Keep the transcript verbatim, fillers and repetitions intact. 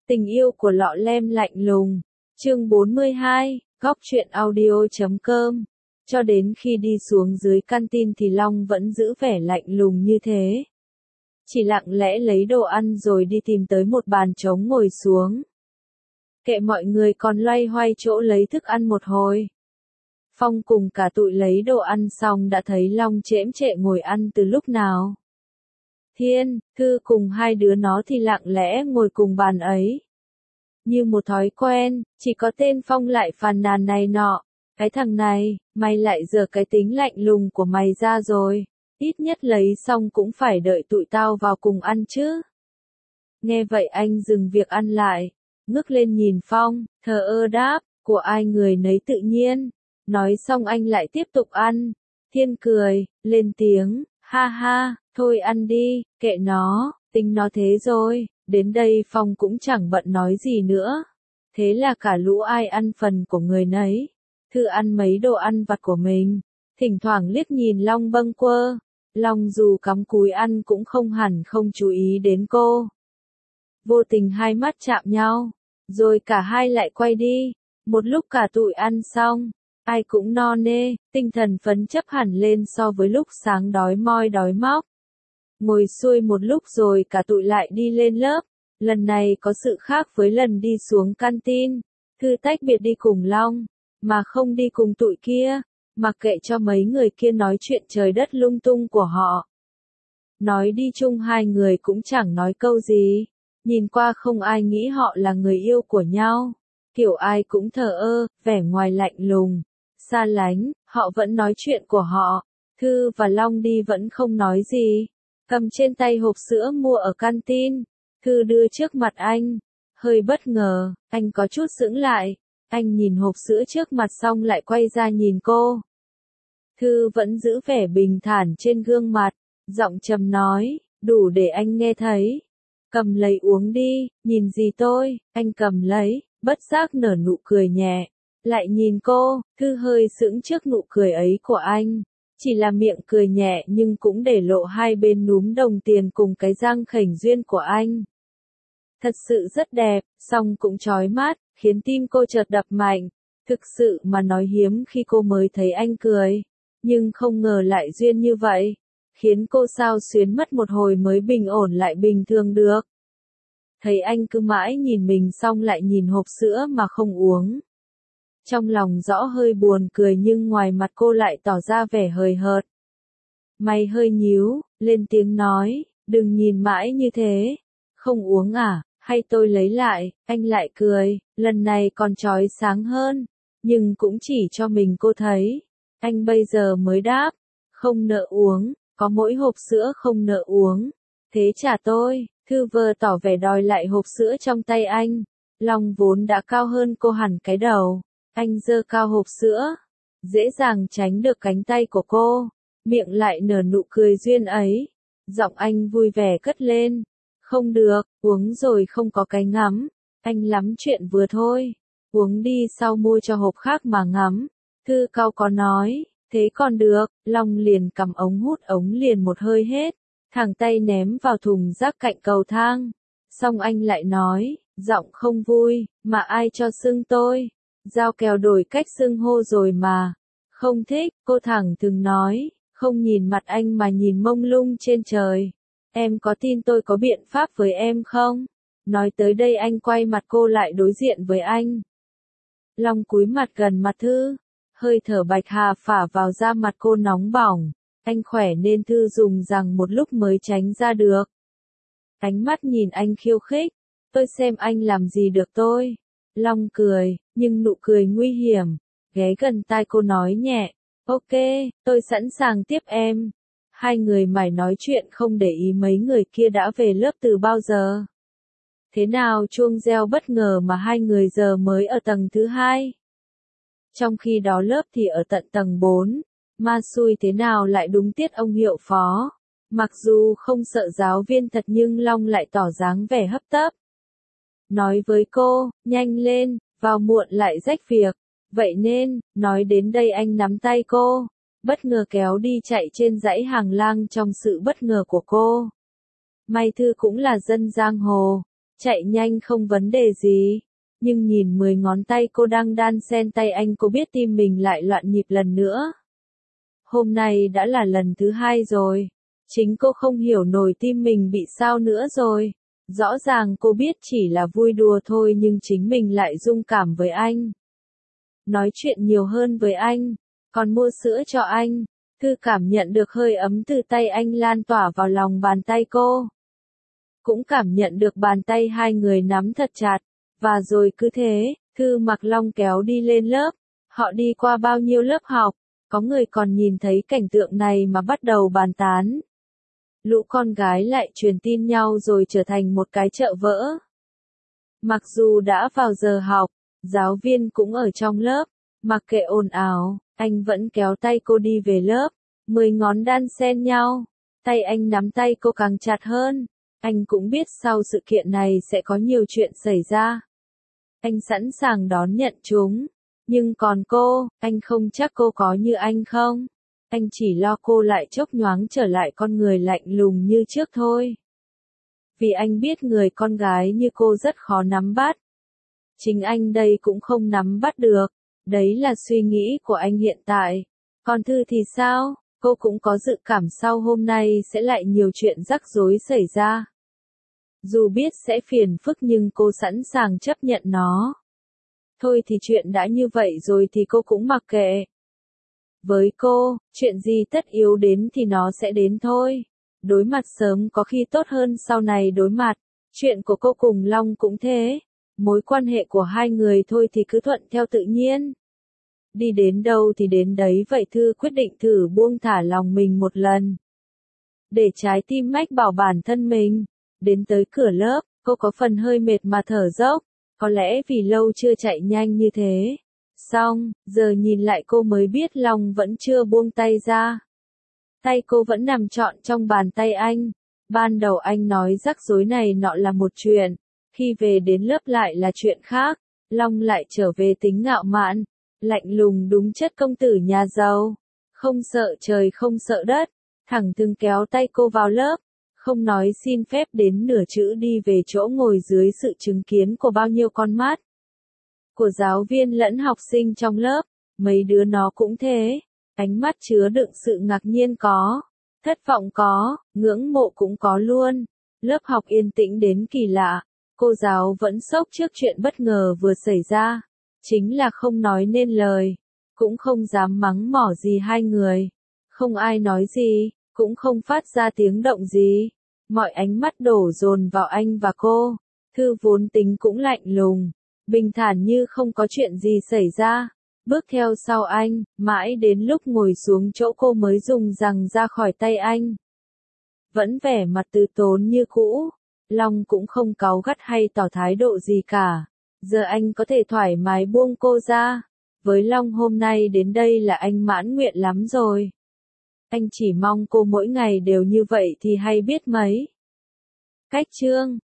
Tình yêu của lọ lem lạnh lùng. Chương bốn mươi hai, góc truyện audio chấm com. Cho đến khi đi xuống dưới canteen thì Long vẫn giữ vẻ lạnh lùng như thế. Chỉ lặng lẽ lấy đồ ăn rồi đi tìm tới một bàn trống ngồi xuống. Kệ mọi người còn loay hoay chỗ lấy thức ăn một hồi. Phong cùng cả tụi lấy đồ ăn xong đã thấy Long chễm chệ ngồi ăn từ lúc nào. Thiên, Thư cùng hai đứa nó thì lặng lẽ ngồi cùng bàn ấy. Như một thói quen, chỉ có tên Phong lại phàn nàn này nọ. Cái thằng này, mày lại giở cái tính lạnh lùng của mày ra rồi. Ít nhất lấy xong cũng phải đợi tụi tao vào cùng ăn chứ. Nghe vậy anh dừng việc ăn lại, ngước lên nhìn Phong, thờ ơ đáp, của ai người nấy tự nhiên. Nói xong anh lại tiếp tục ăn. Thiên cười, lên tiếng, ha ha, thôi ăn đi, kệ nó, tính nó thế rồi. Đến đây Phong cũng chẳng bận nói gì nữa. Thế là cả lũ ai ăn phần của người nấy. Thư ăn mấy đồ ăn vặt của mình. Thỉnh thoảng liếc nhìn Long bâng quơ. Long dù cắm cúi ăn cũng không hẳn không chú ý đến cô. Vô tình hai mắt chạm nhau. Rồi cả hai lại quay đi. Một lúc cả tụi ăn xong. Ai cũng no nê, tinh thần phấn chấp hẳn lên so với lúc sáng đói moi đói móc. Ngồi xuôi một lúc rồi cả tụi lại đi lên lớp. Lần này có sự khác với lần đi xuống canteen. Thư tách biệt đi cùng Long, mà không đi cùng tụi kia. Mặc kệ cho mấy người kia nói chuyện trời đất lung tung của họ. Nói đi chung hai người cũng chẳng nói câu gì. Nhìn qua không ai nghĩ họ là người yêu của nhau. Kiểu ai cũng thờ ơ, vẻ ngoài lạnh lùng, xa lánh, họ vẫn nói chuyện của họ. Thư và Long đi vẫn không nói gì. Cầm trên tay hộp sữa mua ở canteen. Thư đưa trước mặt anh. Hơi bất ngờ, anh có chút sững lại. Anh nhìn hộp sữa trước mặt xong lại quay ra nhìn cô. Thư vẫn giữ vẻ bình thản trên gương mặt. Giọng trầm nói, đủ để anh nghe thấy. Cầm lấy uống đi, nhìn gì tôi, anh cầm lấy, bất giác nở nụ cười nhẹ. Lại nhìn cô, Thư hơi sững trước nụ cười ấy của anh. Chỉ là miệng cười nhẹ nhưng cũng để lộ hai bên núm đồng tiền cùng cái răng khểnh duyên của anh. Thật sự rất đẹp, song cũng chói mắt, khiến tim cô chợt đập mạnh. Thực sự mà nói hiếm khi cô mới thấy anh cười. Nhưng không ngờ lại duyên như vậy. Khiến cô xao xuyến mất một hồi mới bình ổn lại bình thường được. Thấy anh cứ mãi nhìn mình xong lại nhìn hộp sữa mà không uống. Trong lòng rõ hơi buồn cười nhưng ngoài mặt cô lại tỏ ra vẻ hời hợt. Mày hơi nhíu, lên tiếng nói, đừng nhìn mãi như thế. Không uống à, hay tôi lấy lại, anh lại cười, lần này còn chói sáng hơn. Nhưng cũng chỉ cho mình cô thấy. Anh bây giờ mới đáp, không nỡ uống, có mỗi hộp sữa không nỡ uống. Thế trả tôi, Thư vờ tỏ vẻ đòi lại hộp sữa trong tay anh. Long vốn đã cao hơn cô hẳn cái đầu. Anh giơ cao hộp sữa, dễ dàng tránh được cánh tay của cô, miệng lại nở nụ cười duyên ấy. Giọng anh vui vẻ cất lên, không được, uống rồi không có cái ngắm, anh lắm chuyện vừa thôi, uống đi sau mua cho hộp khác mà ngắm. Thư cau có nói, thế còn được, Long liền cầm ống hút ống liền một hơi hết, thẳng tay ném vào thùng rác cạnh cầu thang. Xong anh lại nói, giọng không vui, mà ai cho xưng tôi. Giao kèo đổi cách xưng hô rồi mà. Không thích, cô thẳng thừng nói, không nhìn mặt anh mà nhìn mông lung trên trời. Em có tin tôi có biện pháp với em không? Nói tới đây anh quay mặt cô lại đối diện với anh. Long cúi mặt gần mặt Thư. Hơi thở bạch hà phả vào da mặt cô nóng bỏng. Anh khỏe nên Thư dùng rằng một lúc mới tránh ra được. Ánh mắt nhìn anh khiêu khích. Tôi xem anh làm gì được tôi. Long cười, nhưng nụ cười nguy hiểm, ghé gần tai cô nói nhẹ, ok, tôi sẵn sàng tiếp em. Hai người mải nói chuyện không để ý mấy người kia đã về lớp từ bao giờ. Thế nào chuông reo bất ngờ mà hai người giờ mới ở tầng thứ hai. Trong khi đó lớp thì ở tận tầng bốn, ma xui thế nào lại đúng tiết ông hiệu phó. Mặc dù không sợ giáo viên thật nhưng Long lại tỏ dáng vẻ hấp tấp. Nói với cô, nhanh lên, vào muộn lại rách việc. Vậy nên, nói đến đây anh nắm tay cô, bất ngờ kéo đi chạy trên dãy hàng lang trong sự bất ngờ của cô. May Thư cũng là dân giang hồ, Chạy nhanh không vấn đề gì. Nhưng nhìn mười ngón tay cô đang đan xen tay anh, cô biết tim mình lại loạn nhịp lần nữa. Hôm nay đã là lần thứ hai rồi. Chính cô không hiểu nổi tim mình bị sao nữa rồi. Rõ ràng cô biết chỉ là vui đùa thôi nhưng chính mình lại rung cảm với anh. Nói chuyện nhiều hơn với anh, còn mua sữa cho anh. Thư cảm nhận được hơi ấm từ tay anh lan tỏa vào lòng bàn tay cô. Cũng cảm nhận được bàn tay hai người nắm thật chặt. Và rồi cứ thế, Thư mặc Long kéo đi lên lớp. Họ đi qua bao nhiêu lớp học, có người còn nhìn thấy cảnh tượng này mà bắt đầu bàn tán. Lũ con gái lại truyền tin nhau rồi trở thành một cái chợ vỡ. Mặc dù đã vào giờ học, giáo viên cũng ở trong lớp, mặc kệ ồn ào, anh vẫn kéo tay cô đi về lớp, mười ngón đan xen nhau, tay anh nắm tay cô càng chặt hơn. Anh cũng biết sau sự kiện này sẽ có nhiều chuyện xảy ra. Anh sẵn sàng đón nhận chúng. Nhưng còn cô, anh không chắc cô có như anh không? Anh chỉ lo cô lại chốc nhoáng trở lại con người lạnh lùng như trước thôi. Vì anh biết người con gái như cô rất khó nắm bắt. Chính anh đây cũng không nắm bắt được. Đấy là suy nghĩ của anh hiện tại. Còn Thư thì sao? Cô cũng có dự cảm sau hôm nay sẽ lại nhiều chuyện rắc rối xảy ra. Dù biết sẽ phiền phức nhưng cô sẵn sàng chấp nhận nó. Thôi thì chuyện đã như vậy rồi thì cô cũng mặc kệ. Với cô, chuyện gì tất yếu đến thì nó sẽ đến thôi. Đối mặt sớm có khi tốt hơn sau này đối mặt. Chuyện của cô cùng Long cũng thế. Mối quan hệ của hai người thôi thì cứ thuận theo tự nhiên. Đi đến đâu thì đến đấy vậy. Thư quyết định thử buông thả lòng mình một lần. Để trái tim mách bảo bản thân mình. Đến tới cửa lớp, cô có phần hơi mệt mà thở dốc. Có lẽ vì lâu chưa chạy nhanh như thế. Xong, giờ nhìn lại cô mới biết Long vẫn chưa buông tay ra. Tay cô vẫn nằm trọn trong bàn tay anh. Ban đầu anh nói rắc rối này nọ là một chuyện. Khi về đến lớp lại là chuyện khác. Long lại trở về tính ngạo mạn. Lạnh lùng đúng chất công tử nhà giàu. Không sợ trời không sợ đất. Thẳng thừng kéo tay cô vào lớp. Không nói xin phép đến nửa chữ đi về chỗ ngồi dưới sự chứng kiến của bao nhiêu con mắt. Của giáo viên lẫn học sinh trong lớp, mấy đứa nó cũng thế. Ánh mắt chứa đựng sự ngạc nhiên có, thất vọng có, ngưỡng mộ cũng có luôn. Lớp học yên tĩnh đến kỳ lạ, cô giáo vẫn sốc trước chuyện bất ngờ vừa xảy ra. Chính là không nói nên lời, cũng không dám mắng mỏ gì hai người. Không ai nói gì, cũng không phát ra tiếng động gì. Mọi ánh mắt đổ dồn vào anh và cô. Thư vốn tính cũng lạnh lùng, bình thản như không có chuyện gì xảy ra. Bước theo sau anh, mãi đến lúc ngồi xuống chỗ cô mới dùng rằng ra khỏi tay anh. Vẫn vẻ mặt từ tốn như cũ. Long cũng không cáu gắt hay tỏ thái độ gì cả. Giờ anh có thể thoải mái buông cô ra. Với Long hôm nay đến đây là anh mãn nguyện lắm rồi. Anh chỉ mong cô mỗi ngày đều như vậy thì hay biết mấy. Cách chương